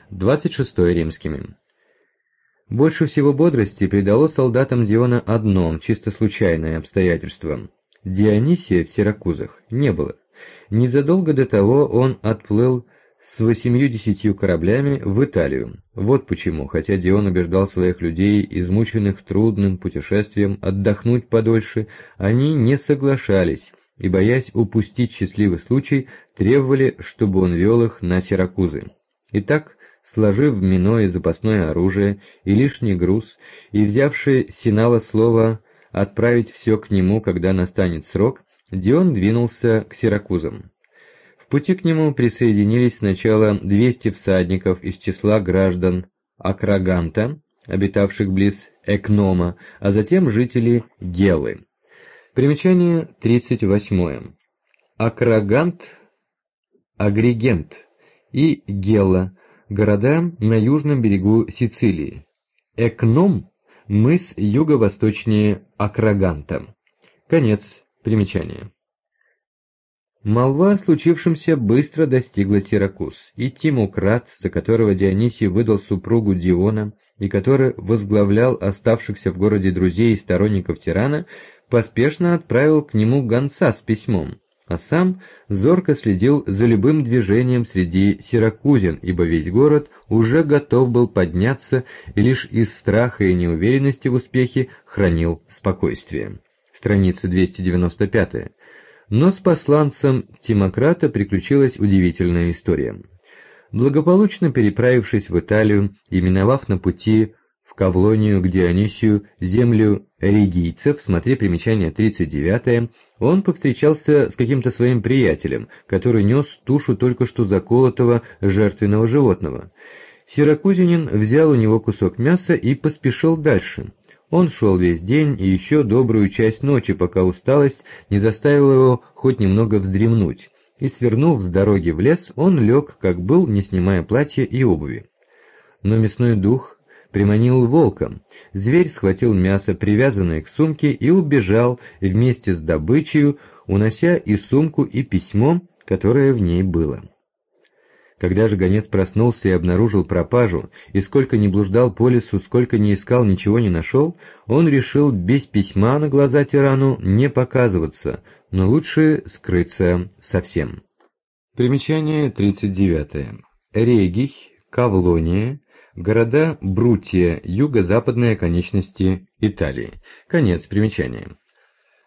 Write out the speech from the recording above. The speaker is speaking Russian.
26 римскими. Больше всего бодрости придало солдатам Диона одно, чисто случайное обстоятельство. Дионисия в Сиракузах не было. Незадолго до того он отплыл с 80 кораблями в Италию. Вот почему, хотя Дион убеждал своих людей, измученных трудным путешествием, отдохнуть подольше, они не соглашались и, боясь упустить счастливый случай, требовали, чтобы он вел их на Сиракузы. Итак, сложив в Миное запасное оружие и лишний груз, и взявший Синала слово отправить все к нему, когда настанет срок, Дион двинулся к Сиракузам. В пути к нему присоединились сначала 200 всадников из числа граждан Акраганта, обитавших близ Экнома, а затем жители Геллы. Примечание 38. Акрагант, Агригент и Гелла – города на южном берегу Сицилии. Экном – мыс юго-восточнее Акраганта. Конец примечания. Молва о случившемся быстро достигла Сиракуз, и Тимократ, за которого Дионисий выдал супругу Диона и который возглавлял оставшихся в городе друзей и сторонников тирана, поспешно отправил к нему гонца с письмом, а сам зорко следил за любым движением среди сиракузин, ибо весь город уже готов был подняться и лишь из страха и неуверенности в успехе хранил спокойствие. Страница 295. Но с посланцем Тимократа приключилась удивительная история. Благополучно переправившись в Италию и миновав на пути в Кавлонию к Дионисию землю регийцев, смотри примечание 39, он повстречался с каким-то своим приятелем, который нес тушу только что заколотого жертвенного животного. Сиракузянин взял у него кусок мяса и поспешил дальше. Он шел весь день и еще добрую часть ночи, пока усталость не заставила его хоть немного вздремнуть, и, свернув с дороги в лес, он лег, как был, не снимая платья и обуви. Но мясной дух приманил волка. Зверь схватил мясо, привязанное к сумке, и убежал вместе с добычей, унося и сумку, и письмо, которое в ней было. Когда же гонец проснулся и обнаружил пропажу, и сколько ни блуждал по лесу, сколько ни искал, ничего не нашел, он решил без письма на глаза тирану не показываться, но лучше скрыться совсем. Примечание 39. Регий, Кавлония, города Брутия, юго-западные оконечности Италии. Конец примечания.